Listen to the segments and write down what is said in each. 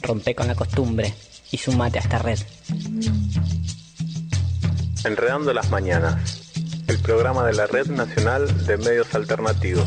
Rompe con la costumbre y sumate a esta red. Enredando las mañanas, el programa de la Red Nacional de Medios Alternativos.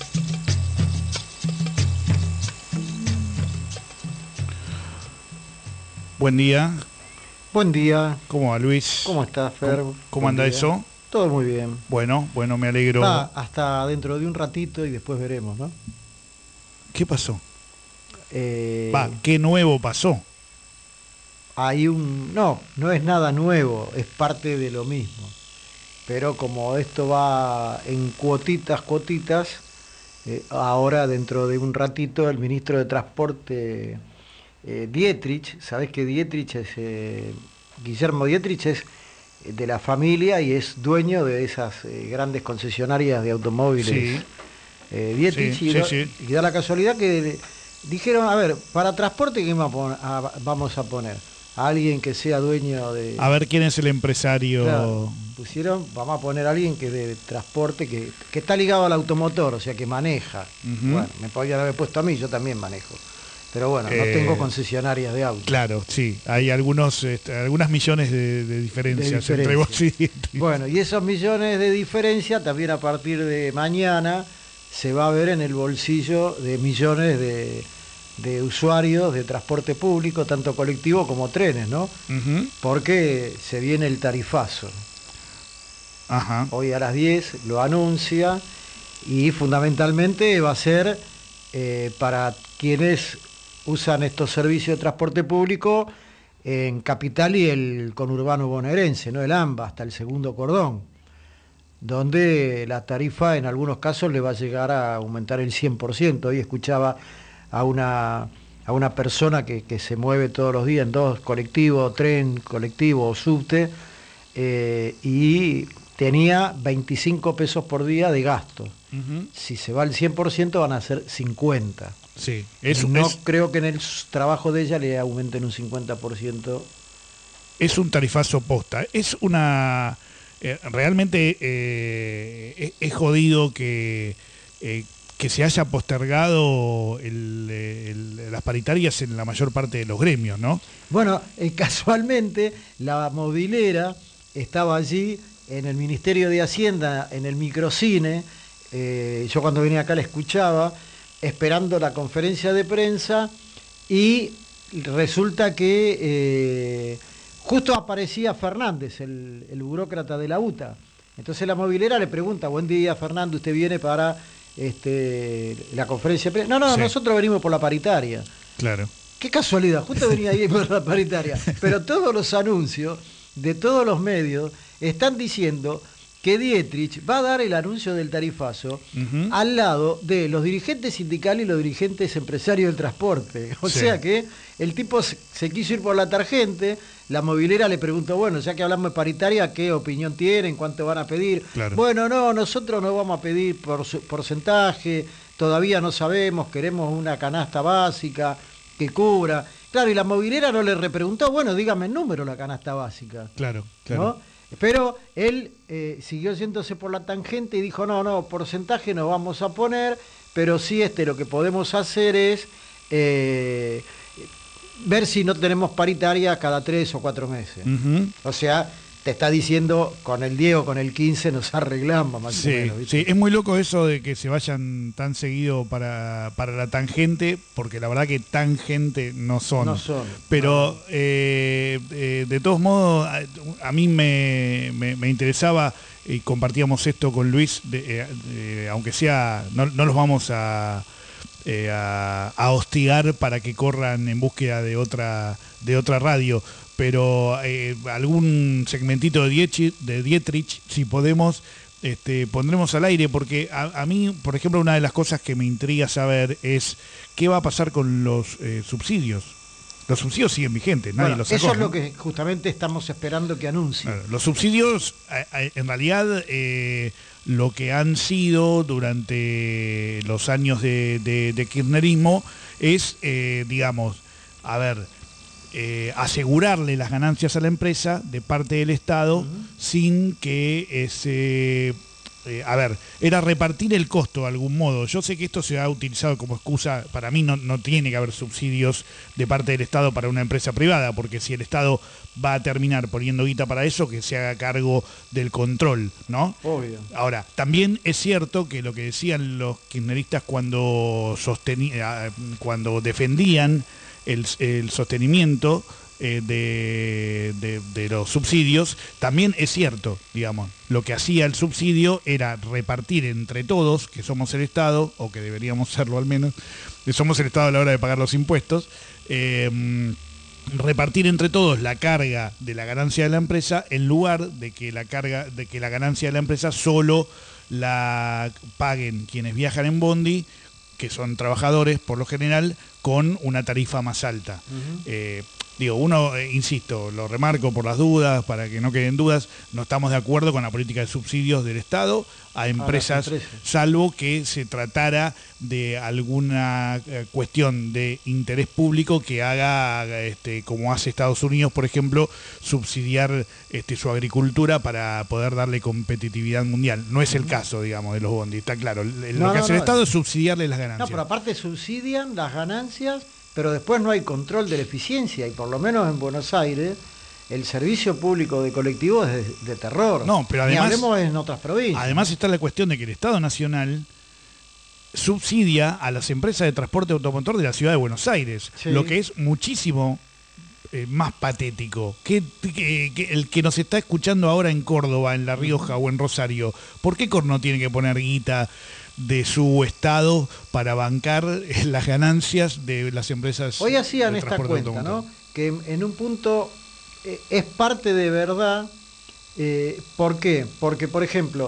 Buen día. Buen día. ¿Cómo va, Luis? ¿Cómo estás, Fer? ¿Cómo anda eso? Todo muy bien. Bueno, me alegro. Hasta dentro de un ratito y después veremos, ¿no? ¿Qué pasó? ¿Qué nuevo pasó? Hay no es nada nuevo, es parte de lo mismo. Pero como esto va en cuotitas, ahora dentro de un ratito el ministro de Transporte, Dietrich, ¿sabés que Dietrich es, Guillermo Dietrich es de la familia y es dueño de esas grandes concesionarias de automóviles? Sí. Dietrich, Sí. Y da la casualidad que dijeron, a ver, para transporte, ¿qué vamos a poner? A alguien que sea dueño de... A ver quién es el empresario. Claro, vamos a poner a alguien que de transporte, que está ligado al automotor, o sea, que maneja. Uh-huh. Bueno, me podrían haber puesto a mí, yo también manejo. Pero bueno, no tengo concesionarias de auto. Claro, sí, hay algunas millones de diferencias entre vos y Dietrich. Bueno, y esos millones de diferencia también a partir de mañana se va a ver en el bolsillo de millones de usuarios de transporte público, tanto colectivo como trenes, ¿no? Uh-huh. Porque se viene el tarifazo. Ajá. Hoy a las 10 lo anuncia y fundamentalmente va a ser para quienes usan estos servicios de transporte público en Capital y el conurbano bonaerense, ¿no? El AMBA, hasta el segundo cordón, donde la tarifa en algunos casos le va a llegar a aumentar el 100%. Hoy escuchaba a una persona que se mueve todos los días en dos colectivos, tren, colectivo o subte, y tenía 25 pesos por día de gasto. Uh-huh. Si se va al 100% van a ser 50. Sí, creo que en el trabajo de ella le aumenten un 50%. Es un tarifazo posta. Es una... realmente es jodido que se haya postergado las paritarias en la mayor parte de los gremios, ¿no? Bueno, casualmente la movilera estaba allí en el Ministerio de Hacienda, en el microcine. Yo cuando venía acá la escuchaba, esperando la conferencia de prensa, y resulta que justo aparecía Fernández, el burócrata de la UTA. Entonces la movilera le pregunta: buen día, Fernando, ¿usted viene para la conferencia de prensa? No, sí. Nosotros venimos por la paritaria. Claro. Qué casualidad, justo venía ahí por la paritaria. Pero todos los anuncios de todos los medios están diciendo que Dietrich va a dar el anuncio del tarifazo uh-huh. al lado de los dirigentes sindicales y los dirigentes empresarios del transporte. O sea que el tipo se quiso ir por la tangente. La movilera le preguntó, bueno, ya que hablamos de paritaria, ¿qué opinión tienen? ¿Cuánto van a pedir? Claro. Bueno, no, nosotros no vamos a pedir porcentaje, todavía no sabemos, queremos una canasta básica que cubra. Claro, y la movilera no le repreguntó, bueno, dígame el número, la canasta básica. Claro. ¿No? Pero él siguió yéndose por la tangente y dijo, no, porcentaje no vamos a poner, pero sí lo que podemos hacer es ver si no tenemos paritaria cada 3 o 4 meses. Uh-huh. O sea, te está diciendo, con el 10 o con el 15 nos arreglamos más o menos. ¿Viste? Sí, es muy loco eso de que se vayan tan seguido para la tangente, porque la verdad que tangente no son. No son. Pero de todos modos, a mí me interesaba, y compartíamos esto con Luis, aunque sea, no los vamos a hostigar para que corran en búsqueda de otra radio, pero algún segmentito de Dietrich, si podemos, pondremos al aire, porque a mí, por ejemplo, una de las cosas que me intriga saber es qué va a pasar con los subsidios. Los subsidios siguen vigentes, nadie los sacó. Eso es lo que justamente estamos esperando que anuncie. Claro, los subsidios, en realidad, lo que han sido durante los años de kirchnerismo es, asegurarle las ganancias a la empresa de parte del Estado, uh-huh. sin que era repartir el costo de algún modo. Yo sé que esto se ha utilizado como excusa. Para mí no tiene que haber subsidios de parte del Estado para una empresa privada, porque si el Estado va a terminar poniendo guita para eso, que se haga cargo del control, ¿no? Obvio. Ahora, también es cierto que lo que decían los kirchneristas cuando defendían el sostenimiento de los subsidios, también es cierto, digamos, lo que hacía el subsidio era repartir entre todos, que somos el Estado, o que deberíamos serlo al menos, que somos el Estado a la hora de pagar los impuestos, repartir entre todos la carga de la ganancia de la empresa, en lugar de que la ganancia de la empresa solo la paguen quienes viajan en bondi, que son trabajadores por lo general, con una tarifa más alta. Insisto, lo remarco por las dudas, para que no queden dudas, no estamos de acuerdo con la política de subsidios del Estado a empresas, salvo que se tratara de alguna cuestión de interés público que haga, como hace Estados Unidos, por ejemplo, subsidiar su agricultura para poder darle competitividad mundial. No es el caso, digamos, de los bondis, está claro. Lo que hace el Estado es subsidiarle las ganancias. No, pero aparte subsidian las ganancias, pero después no hay control de la eficiencia, y por lo menos en Buenos Aires el servicio público de colectivos es de terror. No, pero además, ni hablemos en otras provincias. Además está la cuestión de que el Estado Nacional subsidia a las empresas de transporte automotor de la ciudad de Buenos Aires, sí, lo que es muchísimo más patético que el que nos está escuchando ahora en Córdoba, en La Rioja o en Rosario. ¿Por qué no tiene que poner guita de su estado para bancar las ganancias de las empresas? Hoy hacían esta cuenta, ¿no? Que en un punto es parte de verdad. ¿Por qué? Porque, por ejemplo,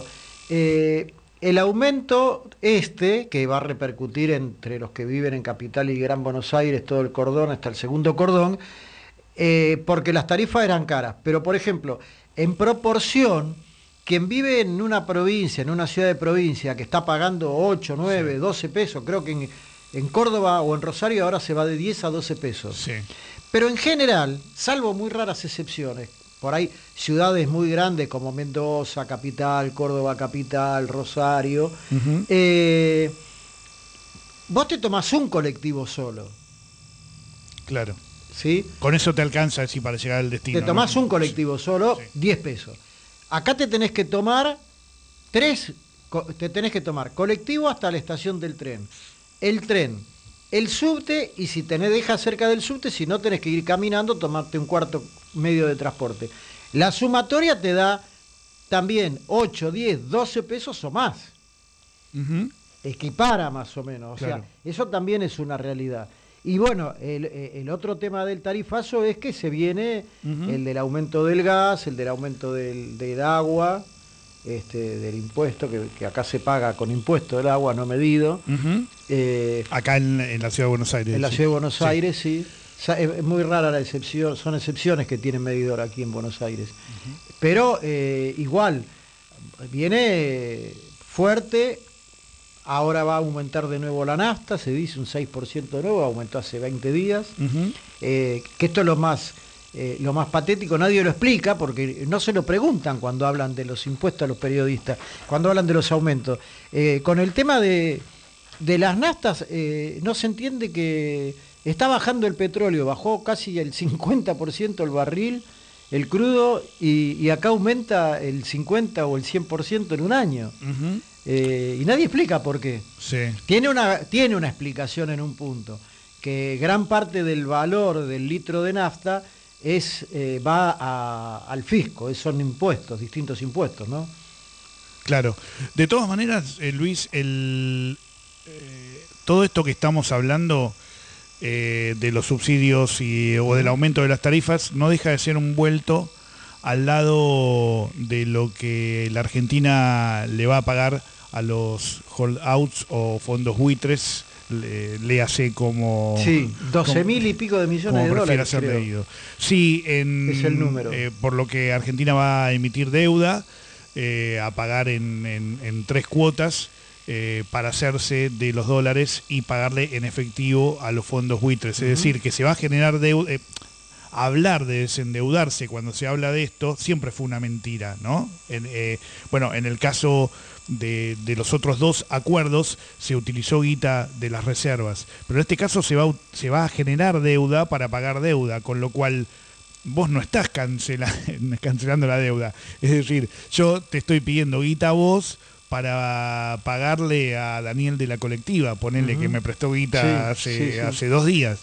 el aumento que va a repercutir entre los que viven en Capital y Gran Buenos Aires, todo el cordón, hasta el segundo cordón, porque las tarifas eran caras. Pero, por ejemplo, en proporción, quien vive en una provincia, en una ciudad de provincia, que está pagando 8, 9, 12 pesos, creo que en Córdoba o en Rosario ahora se va de 10 a 12 pesos. Sí. Pero en general, salvo muy raras excepciones, por ahí ciudades muy grandes como Mendoza, Capital, Córdoba, Capital, Rosario, vos te tomás un colectivo solo. Claro. ¿Sí? Con eso te alcanza así para llegar al destino. Te tomás un colectivo solo, sí, 10 pesos. Acá te tenés que tomar colectivo hasta la estación del tren, el tren, el subte, y si dejas cerca del subte, si no tenés que ir caminando, tomarte un cuarto medio de transporte. La sumatoria te da también 8, 10, 12 pesos o más. Equipara más o menos, o sea, eso también es una realidad. Y bueno, el otro tema del tarifazo es que se viene el del aumento del gas, el del aumento del agua, del impuesto, que acá se paga con impuesto del agua no medido. Acá en la Ciudad de Buenos Aires. En la Ciudad de Buenos Aires, sí. Es muy rara la excepción, son excepciones que tienen medidor aquí en Buenos Aires. Pero igual, viene fuerte. Ahora va a aumentar de nuevo la nafta, se dice un 6% de nuevo, aumentó hace 20 días. Que esto es lo más patético, nadie lo explica porque no se lo preguntan cuando hablan de los impuestos a los periodistas, cuando hablan de los aumentos. Con el tema de las naftas, no se entiende que está bajando el petróleo, bajó casi el 50% el barril, el crudo, y acá aumenta el 50 o el 100% en un año. Y nadie explica por qué. Sí. Tiene una explicación en un punto, que gran parte del valor del litro de nafta va al fisco, son impuestos, distintos impuestos, ¿no? Claro. De todas maneras, Luis, todo esto que estamos hablando de los subsidios o del aumento de las tarifas no deja de ser un vuelto al lado de lo que la Argentina le va a pagar a los holdouts o fondos buitres, le hace como... Sí, 12.000 y pico de millones de dólares, ser leído. Sí, es el número. Por lo que Argentina va a emitir deuda, a pagar en 3 cuotas, para hacerse de los dólares y pagarle en efectivo a los fondos buitres. Es decir, que se va a generar deuda... hablar de desendeudarse cuando se habla de esto siempre fue una mentira, ¿no? En el caso de los otros 2 acuerdos se utilizó guita de las reservas. Pero en este caso se va a generar deuda para pagar deuda, con lo cual vos no estás cancelando la deuda. Es decir, yo te estoy pidiendo guita a vos para pagarle a Daniel de la colectiva, ponerle que me prestó guita hace 2 días.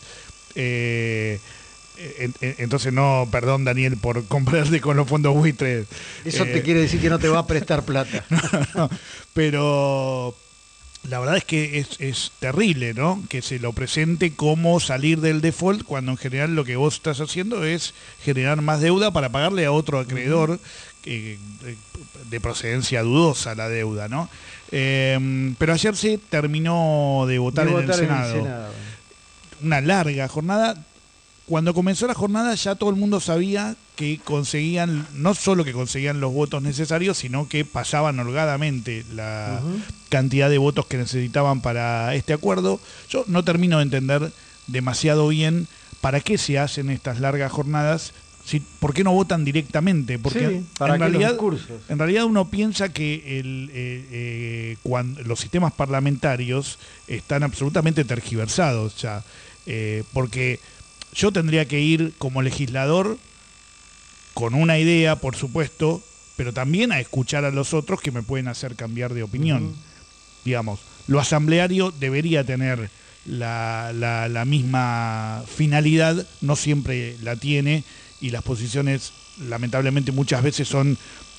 Entonces no, perdón Daniel por comprarte con los fondos buitres. Eso te quiere decir que no te va a prestar plata. No, pero la verdad es que es terrible, ¿no? Que se lo presente como salir del default cuando en general lo que vos estás haciendo es generar más deuda para pagarle a otro acreedor de procedencia dudosa la deuda, ¿no? Pero ayer se terminó de votar en el Senado. Una larga jornada. Cuando comenzó la jornada ya todo el mundo sabía que conseguían, no solo que conseguían los votos necesarios, sino que pasaban holgadamente la cantidad de votos que necesitaban para este acuerdo. Yo no termino de entender demasiado bien para qué se hacen estas largas jornadas, ¿por qué no votan directamente? Porque para en realidad uno piensa que cuando los sistemas parlamentarios están absolutamente tergiversados ya, porque yo tendría que ir como legislador con una idea, por supuesto, pero también a escuchar a los otros que me pueden hacer cambiar de opinión. Digamos, lo asambleario debería tener la misma finalidad, no siempre la tiene, y las posiciones lamentablemente muchas veces son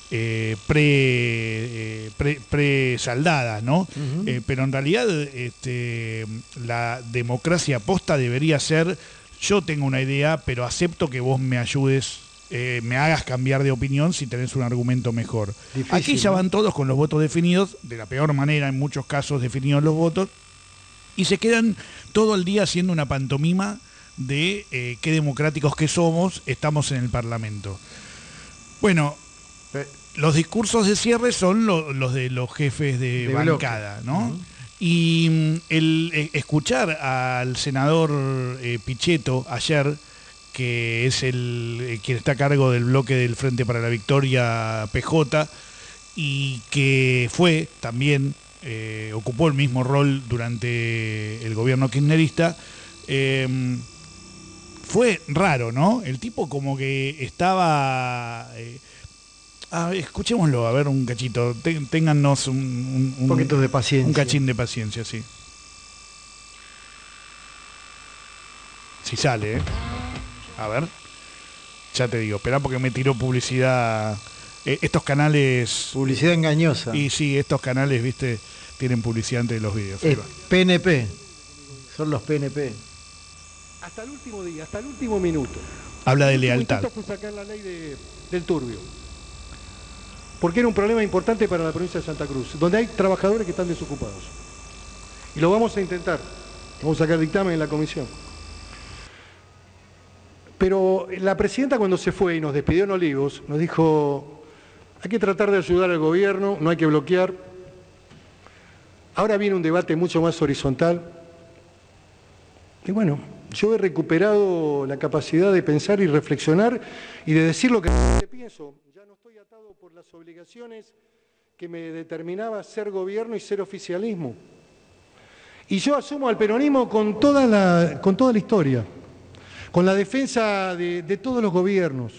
pre-saldadas, ¿no? Pero en realidad la democracia posta debería ser: yo tengo una idea, pero acepto que vos me ayudes, me hagas cambiar de opinión si tenés un argumento mejor. Difícil, aquí ya van todos con los votos definidos, de la peor manera en muchos casos definidos los votos, y se quedan todo el día haciendo una pantomima de qué democráticos que somos, estamos en el Parlamento. Bueno, los discursos de cierre son los de los jefes de bancada, ¿no? Y el escuchar al senador Pichetto ayer, que es quien está a cargo del bloque del Frente para la Victoria PJ, y que fue también, ocupó el mismo rol durante el gobierno kirchnerista, fue raro, ¿no? El tipo como que estaba... escuchémoslo, a ver un cachito, téngannos un poquito de paciencia. Un cachín de paciencia, sí. Si sale, A ver. Ya te digo, esperá porque me tiró publicidad. Estos canales... Publicidad engañosa. Y sí, estos canales, viste, tienen publicidad entre los vídeos. PNP. Son los PNP. Hasta el último día, hasta el último minuto. Habla de lealtad. Fue sacar la ley del turbio. Porque era un problema importante para la provincia de Santa Cruz, donde hay trabajadores que están desocupados. Y lo vamos a intentar. Vamos a sacar dictamen en la comisión. Pero la presidenta, cuando se fue y nos despidió en Olivos, nos dijo: hay que tratar de ayudar al gobierno, no hay que bloquear. Ahora viene un debate mucho más horizontal. Y bueno, yo he recuperado la capacidad de pensar y reflexionar y de decir lo que pienso. Ya no estoy atado por las obligaciones que me determinaba ser gobierno y ser oficialismo. Y yo asumo al peronismo con toda la historia, con la defensa de todos los gobiernos,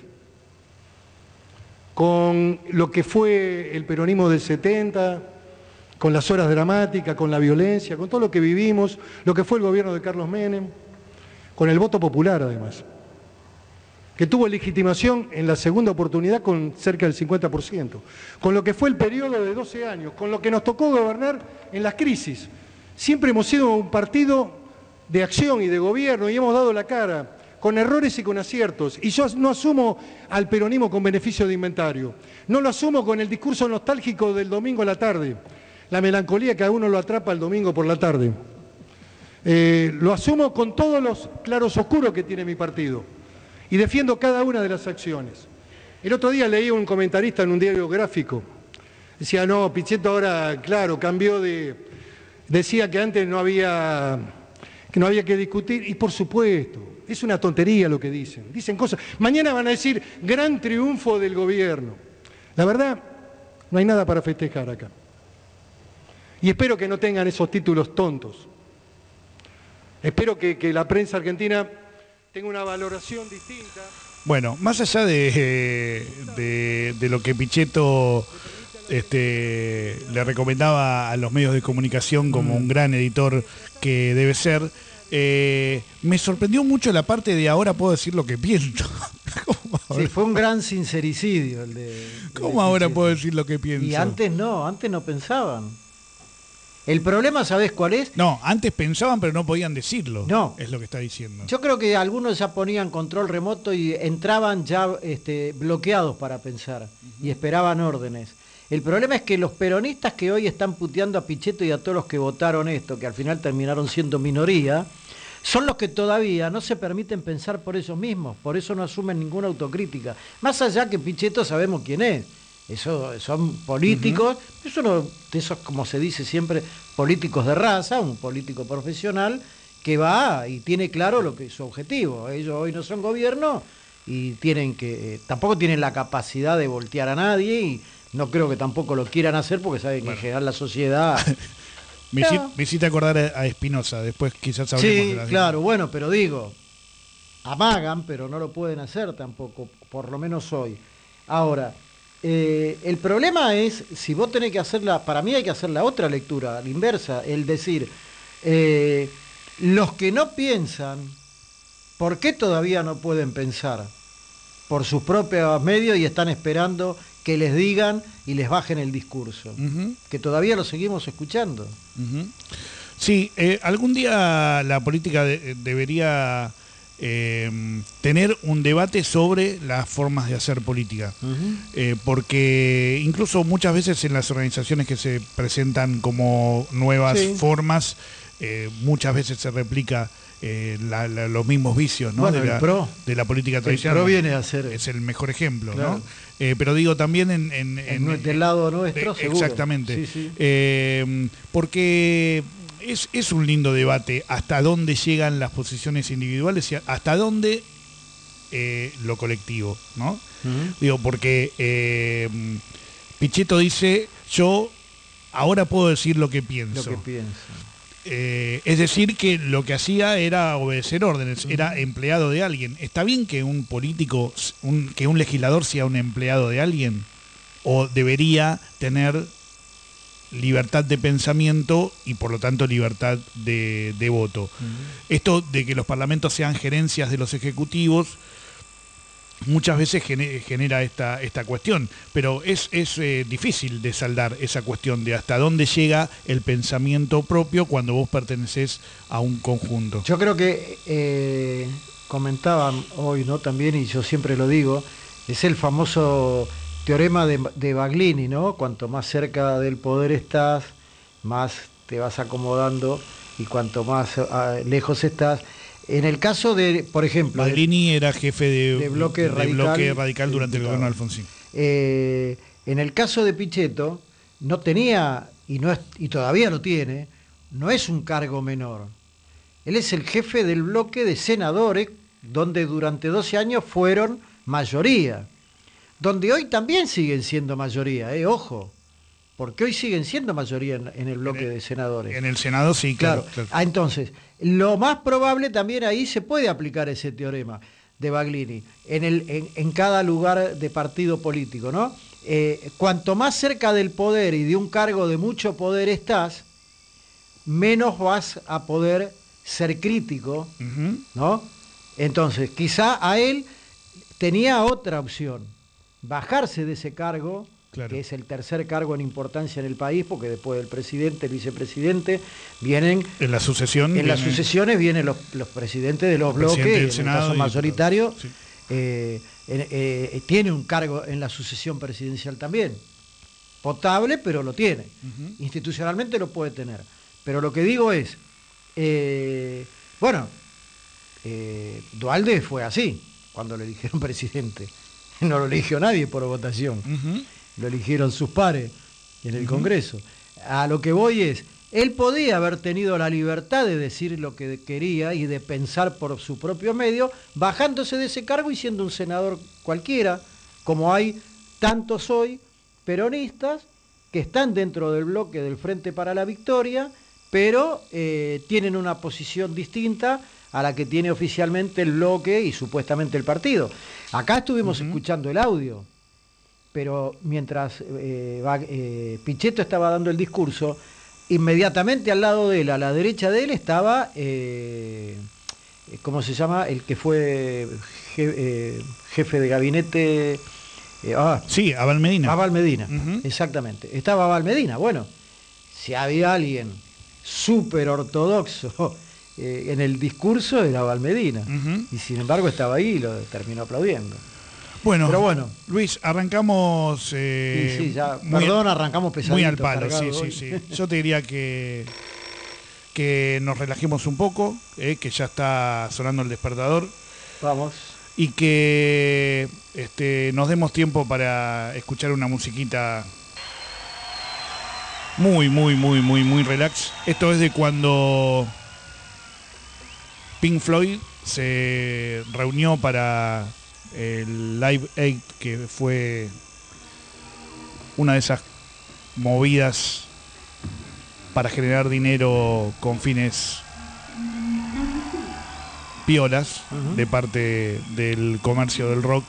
con lo que fue el peronismo del 70, con las horas dramáticas, con la violencia, con todo lo que vivimos, lo que fue el gobierno de Carlos Menem, con el voto popular además, que tuvo legitimación en la segunda oportunidad con cerca del 50%, con lo que fue el periodo de 12 años, con lo que nos tocó gobernar en las crisis. Siempre hemos sido un partido de acción y de gobierno y hemos dado la cara, con errores y con aciertos. Y yo no asumo al peronismo con beneficio de inventario, no lo asumo con el discurso nostálgico del domingo a la tarde, la melancolía que a uno lo atrapa el domingo por la tarde. Lo asumo con todos los claros oscuros que tiene mi partido y defiendo cada una de las acciones. El otro día leí un comentarista en un diario gráfico, decía: no, Pichetto ahora, claro, cambió decía que antes no había que discutir, y por supuesto, es una tontería lo que dicen cosas. Mañana van a decir: gran triunfo del gobierno. La verdad, no hay nada para festejar acá. Y espero que no tengan esos títulos tontos. Espero que la prensa argentina tenga una valoración distinta. Bueno, más allá de lo que Pichetto le recomendaba a los medios de comunicación como un gran editor que debe ser, me sorprendió mucho la parte de ahora puedo decir lo que pienso. Sí, fue un gran sincericidio el de... ¿Cómo ahora puedo decir lo que pienso? Y antes no pensaban. El problema, ¿sabés cuál es? No, antes pensaban pero no podían decirlo. No. Es lo que está diciendo. Yo creo que algunos ya ponían control remoto y entraban ya bloqueados para pensar y esperaban órdenes. El problema es que los peronistas que hoy están puteando a Pichetto y a todos los que votaron esto, que al final terminaron siendo minoría, son los que todavía no se permiten pensar por ellos mismos, por eso no asumen ninguna autocrítica. Más allá que Pichetto sabemos quién es. Eso son políticos, eso no, de esos, como se dice siempre, políticos de raza, un político profesional que va y tiene claro lo que es su objetivo. Ellos hoy no son gobierno y tienen que tampoco tienen la capacidad de voltear a nadie y no creo que tampoco lo quieran hacer porque saben que en general la sociedad... Me hiciste acordar a Espinosa, después quizás hablemos de la... Sí, claro, bueno, pero digo, amagan, pero no lo pueden hacer tampoco, por lo menos hoy. Ahora... el problema es, si vos tenés que hacerla, para mí hay que hacer la otra lectura, la inversa, el decir, los que no piensan, ¿por qué todavía no pueden pensar? Por sus propios medios y están esperando que les digan y les bajen el discurso, que todavía lo seguimos escuchando. Sí, algún día la política debería... tener un debate sobre las formas de hacer política, porque incluso muchas veces en las organizaciones que se presentan como nuevas formas, muchas veces se replica los mismos vicios, ¿no? Bueno, de la política tradicional. El PRO viene a ser... Es el mejor ejemplo, claro. ¿no? Pero digo también del lado nuestro, seguro. Exactamente. Sí. Porque... Es un lindo debate hasta dónde llegan las posiciones individuales y hasta dónde lo colectivo, ¿no? Digo, porque Pichetto dice, yo ahora puedo decir lo que pienso. Lo que pienso. Es decir, que lo que hacía era obedecer órdenes, era empleado de alguien. ¿Está bien que un político, que un legislador sea un empleado de alguien? ¿O debería tener libertad de pensamiento y por lo tanto libertad de voto? Esto de que los parlamentos sean gerencias de los ejecutivos muchas veces genera esta cuestión, pero es difícil de saldar esa cuestión de hasta dónde llega el pensamiento propio cuando vos pertenecés a un conjunto. Yo creo que comentaban hoy, ¿no? También, y yo siempre lo digo, es el famoso teorema de Baglini, ¿no? Cuanto más cerca del poder estás, más te vas acomodando y cuanto más lejos estás. En el caso de, por ejemplo... Baglini era jefe de bloque radical durante el gobierno de Alfonsín. En el caso de Pichetto, no tenía, y todavía lo tiene, no es un cargo menor. Él es el jefe del bloque de senadores, donde durante 12 años fueron mayoría. Donde hoy también siguen siendo mayoría, ojo, porque hoy siguen siendo mayoría en el bloque de senadores. En el Senado sí, claro. Entonces, lo más probable también ahí se puede aplicar ese teorema de Baglini, en cada lugar de partido político, ¿no? Cuanto más cerca del poder y de un cargo de mucho poder estás, menos vas a poder ser crítico, ¿no? Entonces, quizá a él tenía otra opción, bajarse de ese cargo, que es el tercer cargo en importancia en el país, porque después del presidente, el vicepresidente, vienen... En las sucesiones vienen los presidentes de los bloques, en el caso mayoritario, tiene un cargo en la sucesión presidencial también. Potable, pero lo tiene. Institucionalmente lo puede tener. Pero lo que digo es, Duhalde fue así, cuando lo eligieron presidente. No lo eligió nadie por votación, lo eligieron sus pares en el Congreso. A lo que voy es, él podía haber tenido la libertad de decir lo que quería y de pensar por su propio medio, bajándose de ese cargo y siendo un senador cualquiera, como hay tantos hoy peronistas que están dentro del bloque del Frente para la Victoria, pero tienen una posición distinta a la que tiene oficialmente el bloque y supuestamente el partido. Acá estuvimos escuchando el audio, pero mientras Pichetto estaba dando el discurso, inmediatamente al lado de él, a la derecha de él, estaba, ¿cómo se llama? El que fue jefe de gabinete. Sí, Abal Medina. Abal Medina, exactamente. Estaba Abal Medina. Bueno, si había alguien súper ortodoxo en el discurso, era Abal Medina. Y sin embargo estaba ahí y lo terminó aplaudiendo. Bueno, pero bueno, Luis, arrancamos... arrancamos pesadito. Muy al palo, sí. Yo te diría que nos relajemos un poco, que ya está sonando el despertador. Vamos. Y que nos demos tiempo para escuchar una musiquita muy relax. Esto es de cuando Pink Floyd se reunió para el Live Aid, que fue una de esas movidas para generar dinero con fines piolas de parte del comercio del rock.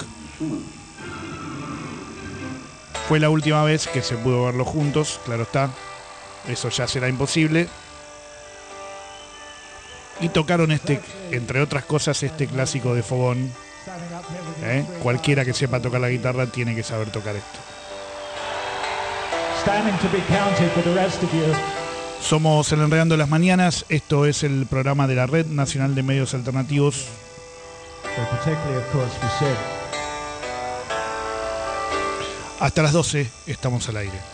Fue la última vez que se pudo verlos juntos, claro está, eso ya será imposible. Y tocaron entre otras cosas, este clásico de Fogón. Cualquiera que sepa tocar la guitarra tiene que saber tocar esto. Somos el Enredando las Mañanas, esto es el programa de la Red Nacional de Medios Alternativos. Hasta las 12 estamos al aire.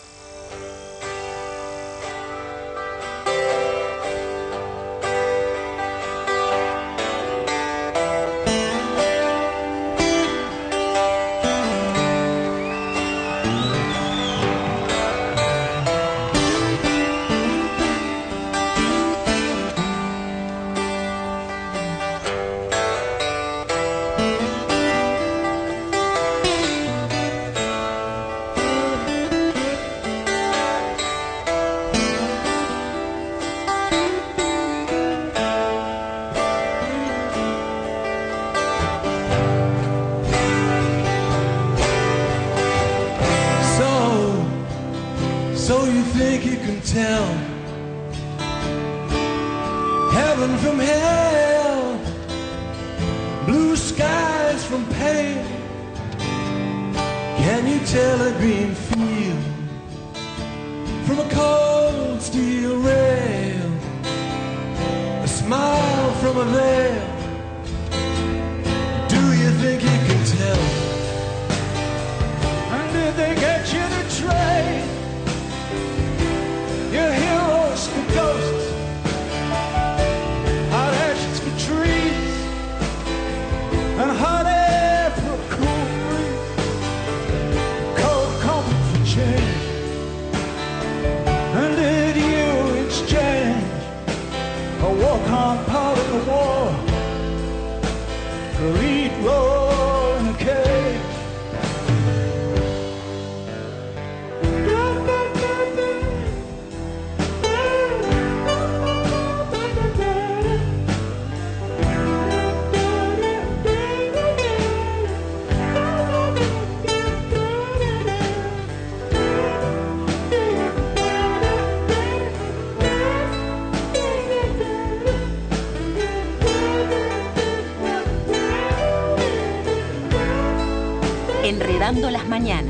Enredando las Mañanas,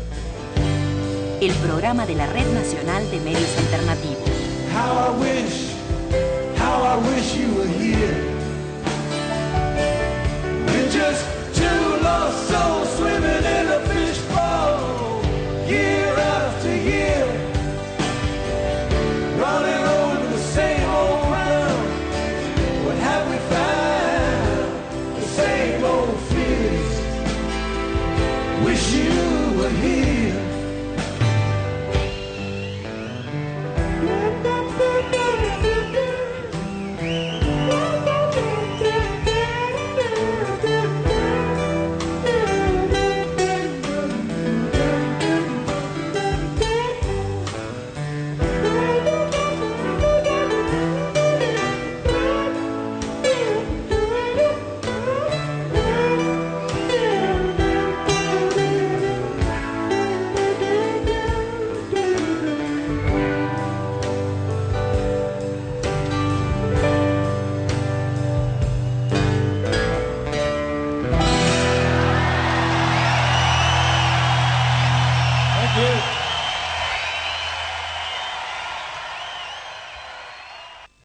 el programa de la Red Nacional de Medios Alternativos. How I wish you